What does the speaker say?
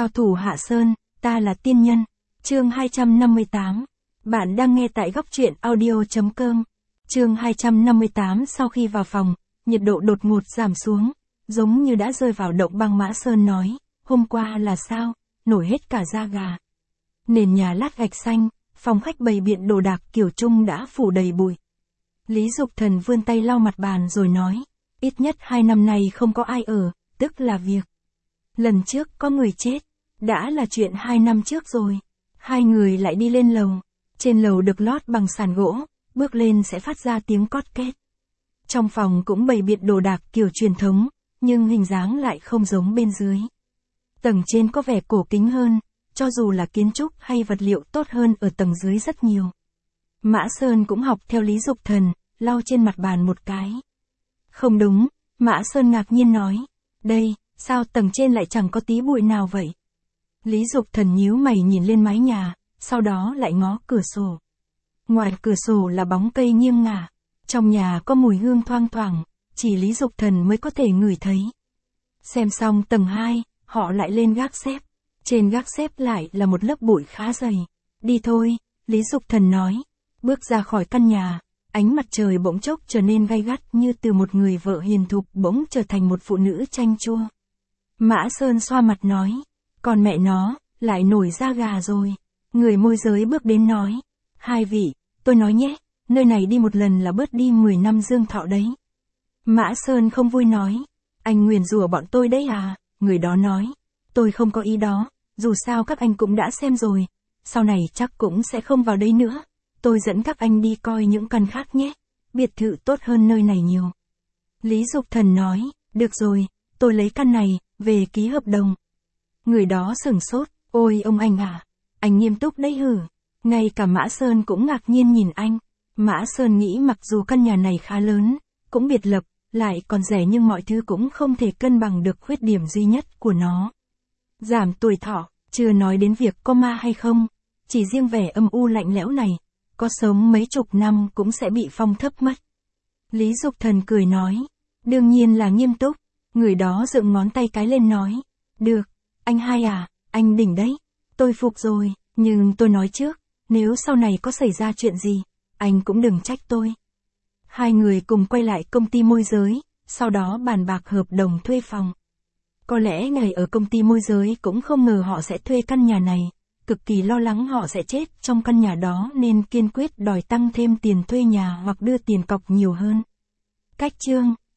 Cao thủ Hạ Sơn, ta là tiên nhân. Chương 258. Bạn đang nghe tại góc truyện audio.com. Chương 258. Sau khi vào phòng, nhiệt độ đột ngột giảm xuống, giống như đã rơi vào động băng. Mã Sơn nói, hôm qua là sao, nổi hết cả da gà. Nền nhà lát gạch xanh, phòng khách bày biện đồ đạc kiểu Trung đã phủ đầy bụi. Lý Dục Thần vươn tay lau mặt bàn rồi nói, ít nhất 2 năm nay không có ai ở, tức là việc. Lần trước có người chết, đã là chuyện 2 năm trước rồi. Hai người lại đi lên lầu. Trên lầu được lót bằng sàn gỗ, bước lên sẽ phát ra tiếng cót két. Trong phòng cũng bày biện đồ đạc kiểu truyền thống, nhưng hình dáng lại không giống bên dưới. Tầng trên có vẻ cổ kính hơn, cho dù là kiến trúc hay vật liệu tốt hơn ở tầng dưới rất nhiều. Mã Sơn cũng học theo Lý Dục Thần, lau trên mặt bàn một cái. Không đúng, Mã Sơn ngạc nhiên nói. Đây, sao tầng trên lại chẳng có tí bụi nào vậy? Lý Dục Thần nhíu mày nhìn lên mái nhà, sau đó lại ngó cửa sổ. Ngoài cửa sổ là bóng cây nghiêng ngả. Trong nhà có mùi hương thoang thoảng, chỉ Lý Dục Thần mới có thể ngửi thấy. Xem xong tầng 2, họ lại lên gác xếp. Trên gác xếp lại là một lớp bụi khá dày. Đi thôi, Lý Dục Thần nói. Bước ra khỏi căn nhà, ánh mặt trời bỗng chốc trở nên gay gắt, như từ một người vợ hiền thục bỗng trở thành một phụ nữ chanh chua. Mã Sơn xoa mặt nói, còn mẹ nó, lại nổi da gà rồi. Người môi giới bước đến nói, hai vị, tôi nói nhé, nơi này đi một lần là bớt đi 10 năm dương thọ đấy. Mã Sơn không vui nói, anh nguyền rủa bọn tôi đấy à? Người đó nói, tôi không có ý đó, dù sao các anh cũng đã xem rồi, sau này chắc cũng sẽ không vào đây nữa. Tôi dẫn các anh đi coi những căn khác nhé, biệt thự tốt hơn nơi này nhiều. Lý Dục Thần nói, được rồi, tôi lấy căn này, về ký hợp đồng. Người đó sửng sốt, ôi ông anh à, anh nghiêm túc đấy hử. Ngay cả Mã Sơn cũng ngạc nhiên nhìn anh. Mã Sơn nghĩ mặc dù căn nhà này khá lớn, cũng biệt lập, lại còn rẻ nhưng mọi thứ cũng không thể cân bằng được khuyết điểm duy nhất của nó. Giảm tuổi thọ, chưa nói đến việc có ma hay không, chỉ riêng vẻ âm u lạnh lẽo này, có sống mấy chục năm cũng sẽ bị phong thấp mất. Lý Dục Thần cười nói, đương nhiên là nghiêm túc. Người đó dựng ngón tay cái lên nói, được, anh hai à, anh đỉnh đấy, tôi phục rồi, nhưng tôi nói trước, nếu sau này có xảy ra chuyện gì, anh cũng đừng trách tôi. Hai người cùng quay lại công ty môi giới, sau đó bàn bạc hợp đồng thuê phòng. Có lẽ ngày ở công ty môi giới cũng không ngờ họ sẽ thuê căn nhà này, cực kỳ lo lắng họ sẽ chết trong căn nhà đó nên kiên quyết đòi tăng thêm tiền thuê nhà hoặc đưa tiền cọc nhiều hơn. Cách chương